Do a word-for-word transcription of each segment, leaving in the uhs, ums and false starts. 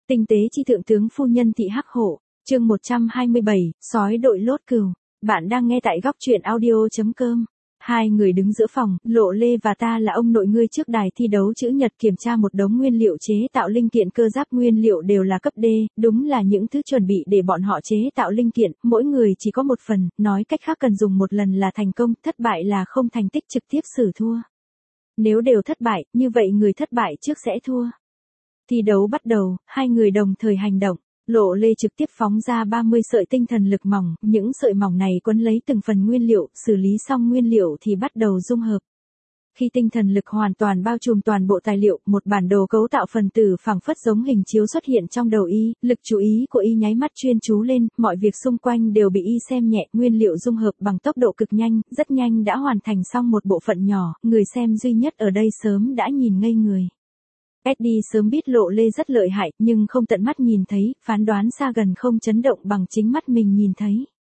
Tinh tế chi thượng tướng phu nhân thị hắc hổ, chương một trăm hai mươi bảy, sói đội lốt cừu. Bạn đang nghe tại góc truyện audio.com. Hai người đứng giữa phòng, Lộ Lê và Ta Là Ông Nội ngươi trước đài thi đấu chữ nhật kiểm tra một đống nguyên liệu chế tạo linh kiện cơ giáp, nguyên liệu đều là cấp D, đúng là những thứ chuẩn bị để bọn họ chế tạo linh kiện, mỗi người chỉ có một phần, nói cách khác cần dùng một lần là thành công, thất bại là không thành tích, trực tiếp xử thua. Nếu đều thất bại, như vậy người thất bại trước sẽ thua. Thi đấu bắt đầu, hai người đồng thời hành động. Lộ Lê trực tiếp phóng ra ba mươi sợi tinh thần lực mỏng, những sợi mỏng này quấn lấy từng phần nguyên liệu, xử lý xong nguyên liệu thì bắt đầu dung hợp. Khi tinh thần lực hoàn toàn bao trùm toàn bộ tài liệu, một bản đồ cấu tạo phần tử phẳng phất giống hình chiếu xuất hiện trong đầu y, lực chú ý của y nháy mắt chuyên chú lên, mọi việc xung quanh đều bị y xem nhẹ, nguyên liệu dung hợp bằng tốc độ cực nhanh, rất nhanh đã hoàn thành xong một bộ phận nhỏ, người xem duy nhất ở đây sớm đã nhìn ngây người. Eddie sớm biết Lộ Lê rất lợi hại, nhưng không tận mắt nhìn thấy, phán đoán xa gần không chấn động bằng chính mắt mình nhìn thấy.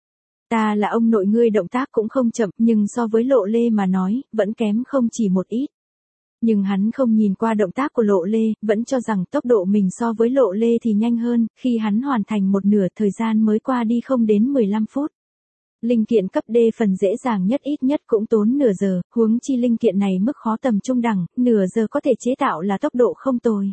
Ta là ông nội ngươi động tác cũng không chậm, nhưng so với Lộ Lê mà nói, vẫn kém không chỉ một ít. Nhưng hắn không nhìn qua động tác của Lộ Lê, vẫn cho rằng tốc độ mình so với Lộ Lê thì nhanh hơn, khi hắn hoàn thành một nửa thời gian mới qua đi không đến mười lăm phút. Linh kiện cấp D phần dễ dàng nhất ít nhất cũng tốn nửa giờ, huống chi linh kiện này mức khó tầm trung đẳng, nửa giờ có thể chế tạo là tốc độ không tồi.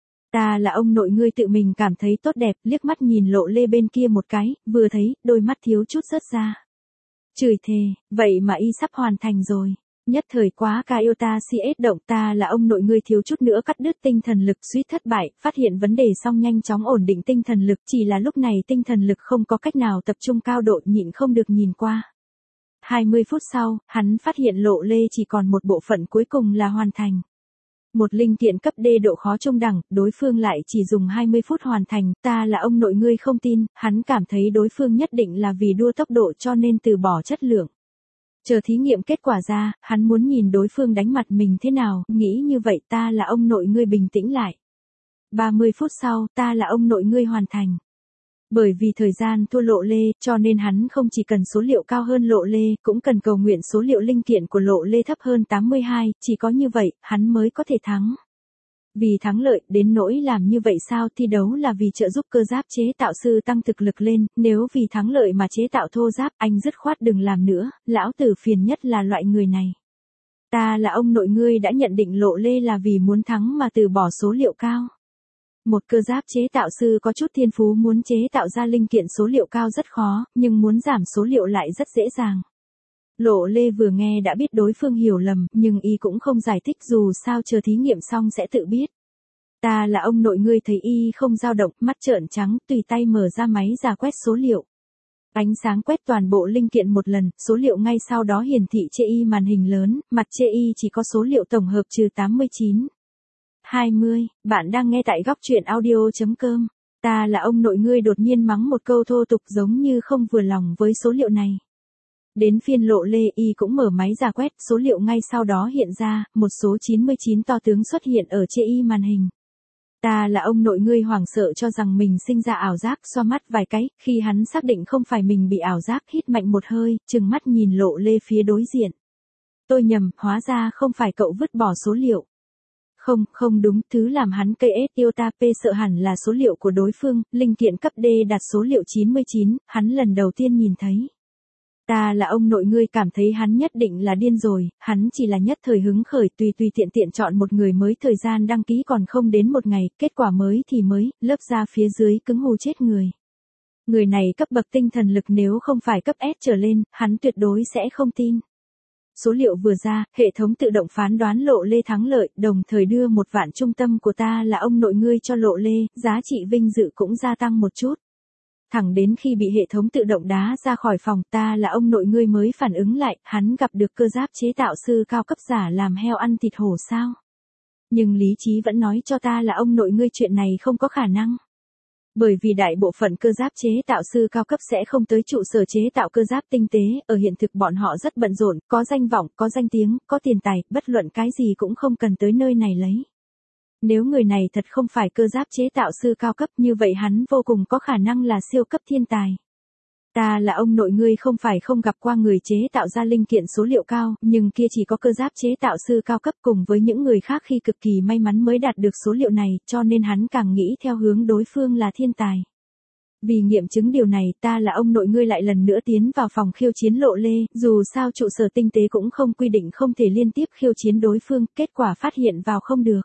Ta là ông nội ngươi tự mình cảm thấy tốt đẹp, liếc mắt nhìn Lộ Lê bên kia một cái, vừa thấy, đôi mắt thiếu chút rớt ra. Chửi thề, vậy mà y sắp hoàn thành rồi. Nhất thời quá ca yêu ta si ết động, Ta là ông nội ngươi thiếu chút nữa cắt đứt tinh thần lực, suýt thất bại, phát hiện vấn đề xong nhanh chóng ổn định tinh thần lực, chỉ là lúc này tinh thần lực không có cách nào tập trung cao độ, nhịn không được nhìn qua. hai mươi phút sau, hắn phát hiện Lộ Lê chỉ còn một bộ phận cuối cùng là hoàn thành. Một linh kiện cấp D độ khó trung đẳng, đối phương lại chỉ dùng hai mươi phút hoàn thành, Ta là ông nội ngươi không tin, hắn cảm thấy đối phương nhất định là vì đua tốc độ cho nên từ bỏ chất lượng. Chờ thí nghiệm kết quả ra, hắn muốn nhìn đối phương đánh mặt mình thế nào, nghĩ như vậy Ta là ông nội ngươi bình tĩnh lại. ba mươi phút sau, Ta là ông nội ngươi hoàn thành. Bởi vì thời gian thua Lộ Lê, cho nên hắn không chỉ cần số liệu cao hơn Lộ Lê, cũng cần cầu nguyện số liệu linh kiện của Lộ Lê thấp hơn tám mươi hai, chỉ có như vậy, hắn mới có thể thắng. Vì thắng lợi, đến nỗi làm như vậy sao, thi đấu là vì trợ giúp cơ giáp chế tạo sư tăng thực lực lên, nếu vì thắng lợi mà chế tạo thô giáp, anh dứt khoát đừng làm nữa, lão tử phiền nhất là loại người này. Ta là ông nội ngươi đã nhận định Lộ Lê là vì muốn thắng mà từ bỏ số liệu cao. Một cơ giáp chế tạo sư có chút thiên phú muốn chế tạo ra linh kiện số liệu cao rất khó, nhưng muốn giảm số liệu lại rất dễ dàng. Lộ Lê vừa nghe đã biết đối phương hiểu lầm, nhưng y cũng không giải thích, dù sao chờ thí nghiệm xong sẽ tự biết. Ta là ông nội ngươi thấy y không dao động, mắt trợn trắng, tùy tay mở ra máy ra quét số liệu. Ánh sáng quét toàn bộ linh kiện một lần, số liệu ngay sau đó hiển thị trên y màn hình lớn, mặt trên y chỉ có số liệu tổng hợp trừ tám mươi chín. hai mươi, bạn đang nghe tại góc truyện audio.com. Ta là ông nội ngươi đột nhiên mắng một câu thô tục giống như không vừa lòng với số liệu này. Đến phiên Lộ Lê y cũng mở máy ra quét, số liệu ngay sau đó hiện ra, một số chín mươi chín to tướng xuất hiện ở trên y màn hình. Ta là ông nội ngươi hoảng sợ cho rằng mình sinh ra ảo giác, xoa mắt vài cái, khi hắn xác định không phải mình bị ảo giác, hít mạnh một hơi, trừng mắt nhìn Lộ Lê phía đối diện. Tôi nhầm, hóa ra không phải cậu vứt bỏ số liệu. Không, không đúng, thứ làm hắn cây ết yêu ta p sợ hẳn là số liệu của đối phương, linh kiện cấp D đặt số liệu chín mươi chín, hắn lần đầu tiên nhìn thấy. Ta là ông nội ngươi cảm thấy hắn nhất định là điên rồi, hắn chỉ là nhất thời hứng khởi tùy tùy tiện tiện chọn một người mới, thời gian đăng ký còn không đến một ngày, kết quả mới thì mới, lớp da phía dưới cứng hù chết người. Người này cấp bậc tinh thần lực nếu không phải cấp S trở lên, hắn tuyệt đối sẽ không tin. Số liệu vừa ra, hệ thống tự động phán đoán Lộ Lê thắng lợi, đồng thời đưa một vạn trung tâm của Ta là ông nội ngươi cho Lộ Lê, giá trị vinh dự cũng gia tăng một chút. Thẳng đến khi bị hệ thống tự động đá ra khỏi phòng, Ta là ông nội ngươi mới phản ứng lại, hắn gặp được cơ giáp chế tạo sư cao cấp giả làm heo ăn thịt hổ sao. Nhưng lý trí vẫn nói cho Ta là ông nội ngươi chuyện này không có khả năng. Bởi vì đại bộ phận cơ giáp chế tạo sư cao cấp sẽ không tới trụ sở chế tạo cơ giáp tinh tế, ở hiện thực bọn họ rất bận rộn, có danh vọng, có danh tiếng, có tiền tài, bất luận cái gì cũng không cần tới nơi này lấy. Nếu người này thật không phải cơ giáp chế tạo sư cao cấp như vậy hắn vô cùng có khả năng là siêu cấp thiên tài. Ta là ông nội ngươi không phải không gặp qua người chế tạo ra linh kiện số liệu cao, nhưng kia chỉ có cơ giáp chế tạo sư cao cấp cùng với những người khác khi cực kỳ may mắn mới đạt được số liệu này, cho nên hắn càng nghĩ theo hướng đối phương là thiên tài. Vì nghiệm chứng điều này, ta là ông nội ngươi lại lần nữa tiến vào phòng khiêu chiến Lộ Lê, dù sao trụ sở tinh tế cũng không quy định không thể liên tiếp khiêu chiến đối phương, kết quả phát hiện vào không được.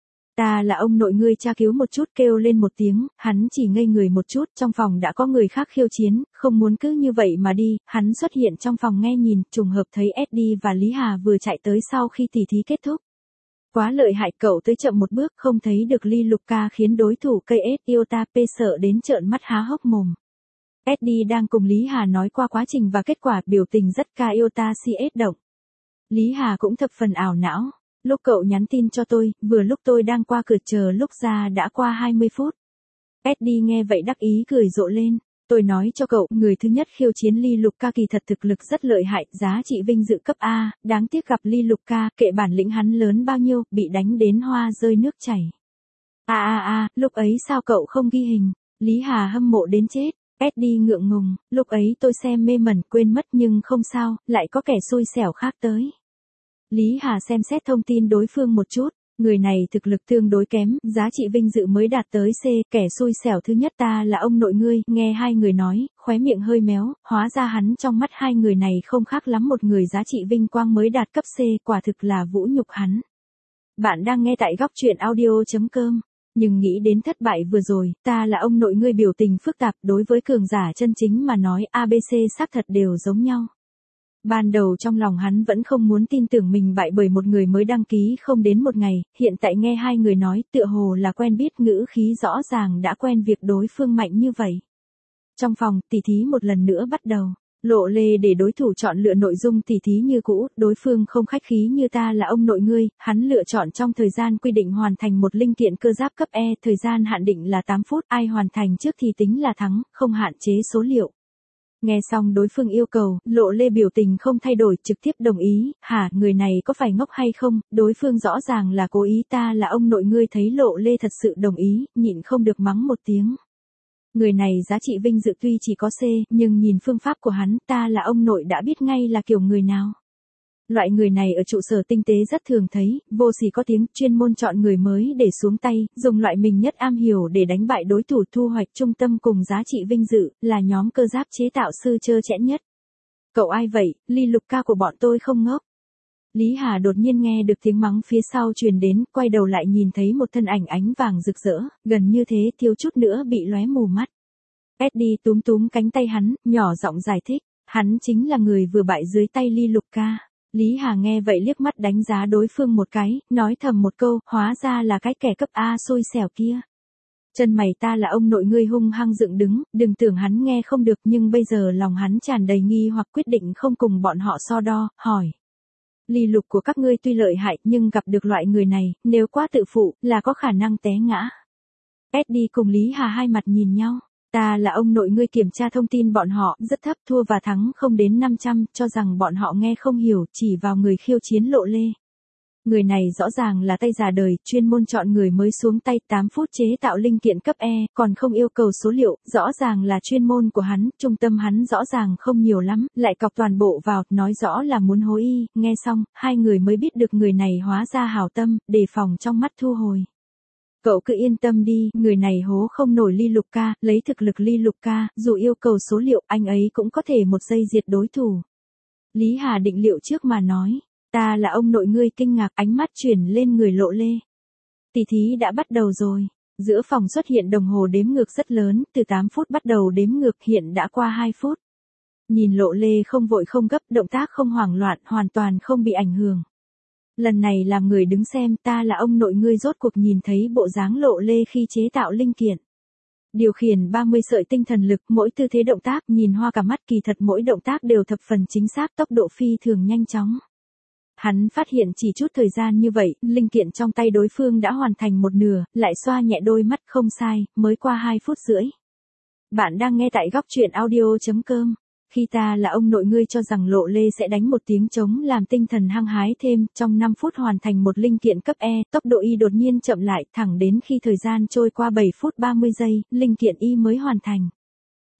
Ta là ông nội ngươi tra cứu một chút kêu lên một tiếng, hắn chỉ ngây người một chút, trong phòng đã có người khác khiêu chiến, không muốn cứ như vậy mà đi, hắn xuất hiện trong phòng nghe nhìn, trùng hợp thấy Eddie và Lý Hà vừa chạy tới sau khi tỉ thí kết thúc. Quá lợi hại, cậu tới chậm một bước không thấy được Lee Luca khiến đối thủ ca ét Iota P sợ đến trợn mắt há hốc mồm. Eddie đang cùng Lý Hà nói qua quá trình và kết quả, biểu tình rất ca Iota xê ét động. Lý Hà cũng thập phần ảo não. Lúc cậu nhắn tin cho tôi, vừa lúc tôi đang qua cửa chờ lúc ra đã qua hai mươi phút. Eddie nghe vậy đắc ý cười rộ lên. Tôi nói cho cậu, người thứ nhất khiêu chiến Lee Luca kỳ thật thực lực rất lợi hại, giá trị vinh dự cấp A, đáng tiếc gặp Lee Luca, kệ bản lĩnh hắn lớn bao nhiêu, bị đánh đến hoa rơi nước chảy. À à à, lúc ấy sao cậu không ghi hình? Lý Hà hâm mộ đến chết. Eddie ngượng ngùng, lúc ấy tôi xem mê mẩn quên mất nhưng không sao, lại có kẻ xui xẻo khác tới. Lý Hà xem xét thông tin đối phương một chút, người này thực lực tương đối kém, giá trị vinh dự mới đạt tới C, kẻ xui xẻo thứ nhất ta là ông nội ngươi, nghe hai người nói, khóe miệng hơi méo, hóa ra hắn trong mắt hai người này không khác lắm một người giá trị vinh quang mới đạt cấp C, quả thực là vũ nhục hắn. Bạn đang nghe tại góc truyện audio chấm com. Nhưng nghĩ đến thất bại vừa rồi, ta là ông nội ngươi biểu tình phức tạp, đối với cường giả chân chính mà nói a bê xê xác thật đều giống nhau. Ban đầu trong lòng hắn vẫn không muốn tin tưởng mình bại bởi một người mới đăng ký không đến một ngày, hiện tại nghe hai người nói tựa hồ là quen biết, ngữ khí rõ ràng đã quen việc đối phương mạnh như vậy. Trong phòng, tỉ thí một lần nữa bắt đầu. Lộ Lê để đối thủ chọn lựa nội dung tỉ thí như cũ, đối phương không khách khí như ta là ông nội ngươi, hắn lựa chọn trong thời gian quy định hoàn thành một linh kiện cơ giáp cấp E, thời gian hạn định là tám phút, ai hoàn thành trước thì tính là thắng, không hạn chế số liệu. Nghe xong đối phương yêu cầu, Lộ Lê biểu tình không thay đổi, trực tiếp đồng ý, hả, người này có phải ngốc hay không, đối phương rõ ràng là cố ý, ta là ông nội ngươi thấy Lộ Lê thật sự đồng ý, nhịn không được mắng một tiếng. Người này giá trị vinh dự tuy chỉ có C, nhưng nhìn phương pháp của hắn, ta là ông nội đã biết ngay là kiểu người nào. Loại người này ở trụ sở tinh tế rất thường thấy, vô sỉ có tiếng, chuyên môn chọn người mới để xuống tay, dùng loại mình nhất am hiểu để đánh bại đối thủ, thu hoạch trung tâm cùng giá trị vinh dự, là nhóm cơ giáp chế tạo sư trơ trẽn nhất. Cậu ai vậy, Lee Luca của bọn tôi không ngốc. Lý Hà đột nhiên nghe được tiếng mắng phía sau truyền đến, quay đầu lại nhìn thấy một thân ảnh ánh vàng rực rỡ, gần như thế thiếu chút nữa bị lóe mù mắt. Eddie túm túm cánh tay hắn, nhỏ giọng giải thích, hắn chính là người vừa bại dưới tay Lee Luca. Lý Hà nghe vậy liếc mắt đánh giá đối phương một cái, nói thầm một câu, hóa ra là cái kẻ cấp A xui xẻo kia. Chân mày ta là ông nội ngươi hung hăng dựng đứng, đừng tưởng hắn nghe không được, nhưng bây giờ lòng hắn tràn đầy nghi hoặc quyết định không cùng bọn họ so đo, hỏi. Lee Lục của các ngươi tuy lợi hại nhưng gặp được loại người này, nếu quá tự phụ, là có khả năng té ngã. Eddie cùng Lý Hà hai mặt nhìn nhau. Ta là ông nội ngươi kiểm tra thông tin bọn họ, rất thấp, thua và thắng không đến năm trăm, cho rằng bọn họ nghe không hiểu, chỉ vào người khiêu chiến Lộ Lê. Người này rõ ràng là tay già đời, chuyên môn chọn người mới xuống tay, tám phút chế tạo linh kiện cấp E, còn không yêu cầu số liệu, rõ ràng là chuyên môn của hắn, trung tâm hắn rõ ràng không nhiều lắm, lại cọc toàn bộ vào, nói rõ là muốn hối y, nghe xong, hai người mới biết được người này hóa ra hảo tâm, đề phòng trong mắt thu hồi. Cậu cứ yên tâm đi, người này hố không nổi Lee Luca, lấy thực lực Lee Luca, dù yêu cầu số liệu, anh ấy cũng có thể một giây diệt đối thủ. Lý Hà định liệu trước mà nói, ta là ông nội ngươi, kinh ngạc, ánh mắt chuyển lên người Lộ Lê. Tỷ thí đã bắt đầu rồi, giữa phòng xuất hiện đồng hồ đếm ngược rất lớn, từ tám phút bắt đầu đếm ngược, hiện đã qua hai phút. Nhìn Lộ Lê không vội không gấp, động tác không hoảng loạn, hoàn toàn không bị ảnh hưởng. Lần này làm người đứng xem, ta là ông nội ngươi rốt cuộc nhìn thấy bộ dáng Lộ Lê khi chế tạo linh kiện. Điều khiển ba mươi sợi tinh thần lực, mỗi tư thế động tác nhìn hoa cả mắt, kỳ thật mỗi động tác đều thập phần chính xác, tốc độ phi thường nhanh chóng. Hắn phát hiện chỉ chút thời gian như vậy, linh kiện trong tay đối phương đã hoàn thành một nửa, lại xoa nhẹ đôi mắt, không sai, mới qua hai phút rưỡi. Bạn đang nghe tại góc truyện audio chấm com. Khi ta là ông nội ngươi cho rằng Lộ Lê sẽ đánh một tiếng trống làm tinh thần hăng hái thêm, trong năm phút hoàn thành một linh kiện cấp E, tốc độ y đột nhiên chậm lại, thẳng đến khi thời gian trôi qua bảy phút ba mươi giây, linh kiện y mới hoàn thành.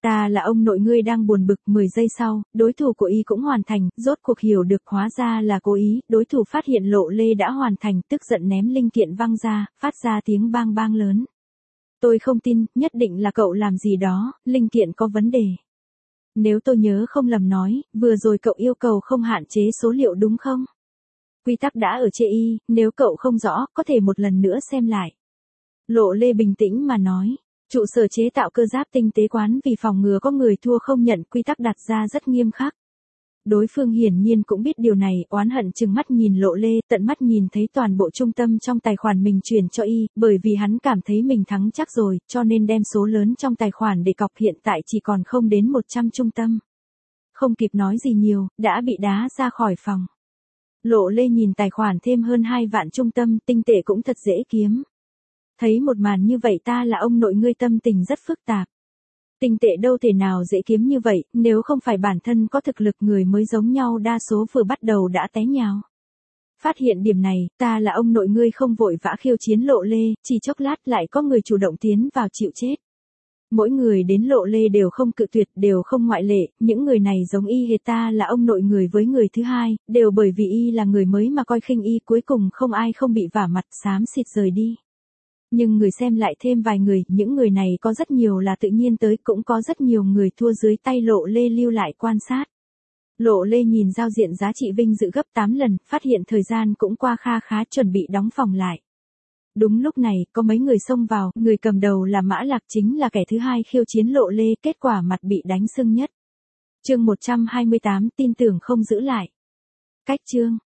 Ta là ông nội ngươi đang buồn bực. Mười giây sau, đối thủ của y cũng hoàn thành, rốt cuộc hiểu được hóa ra là cố ý, đối thủ phát hiện Lộ Lê đã hoàn thành, tức giận ném linh kiện văng ra, phát ra tiếng bang bang lớn. Tôi không tin, nhất định là cậu làm gì đó, linh kiện có vấn đề. Nếu tôi nhớ không lầm nói, vừa rồi cậu yêu cầu không hạn chế số liệu đúng không? Quy tắc đã ở chê y, nếu cậu không rõ, có thể một lần nữa xem lại. Lộ Lê bình tĩnh mà nói. Trụ sở chế tạo cơ giáp tinh tế quán vì phòng ngừa có người thua không nhận, quy tắc đặt ra rất nghiêm khắc. Đối phương hiển nhiên cũng biết điều này, oán hận chừng mắt nhìn Lộ Lê, tận mắt nhìn thấy toàn bộ trung tâm trong tài khoản mình chuyển cho y, bởi vì hắn cảm thấy mình thắng chắc rồi, cho nên đem số lớn trong tài khoản để cọc, hiện tại chỉ còn không đến một trăm trung tâm. Không kịp nói gì nhiều, đã bị đá ra khỏi phòng. Lộ Lê nhìn tài khoản thêm hơn hai vạn trung tâm, tinh tệ cũng thật dễ kiếm. Thấy một màn như vậy, ta là ông nội ngươi tâm tình rất phức tạp. Tinh tệ đâu thể nào dễ kiếm như vậy, nếu không phải bản thân có thực lực, người mới giống nhau đa số vừa bắt đầu đã té nhào. Phát hiện điểm này, ta là ông nội ngươi không vội vã khiêu chiến Lộ Lê, chỉ chốc lát lại có người chủ động tiến vào chịu chết. Mỗi người đến Lộ Lê đều không cự tuyệt, đều không ngoại lệ, những người này giống y hệt ta là ông nội người với người thứ hai, đều bởi vì y là người mới mà coi khinh y, cuối cùng không ai không bị vả mặt, xám xịt rời đi. Nhưng người xem lại thêm vài người, những người này có rất nhiều là tự nhiên tới, cũng có rất nhiều người thua dưới tay Lộ Lê lưu lại quan sát. Lộ Lê nhìn giao diện giá trị vinh dự gấp tám lần, phát hiện thời gian cũng qua kha khá, chuẩn bị đóng phòng lại. Đúng lúc này, có mấy người xông vào, người cầm đầu là Mã Lạc, chính là kẻ thứ hai khiêu chiến Lộ Lê, kết quả mặt bị đánh sưng nhất. Chương một trăm hai mươi tám, tin tưởng không giữ lại. Cách chương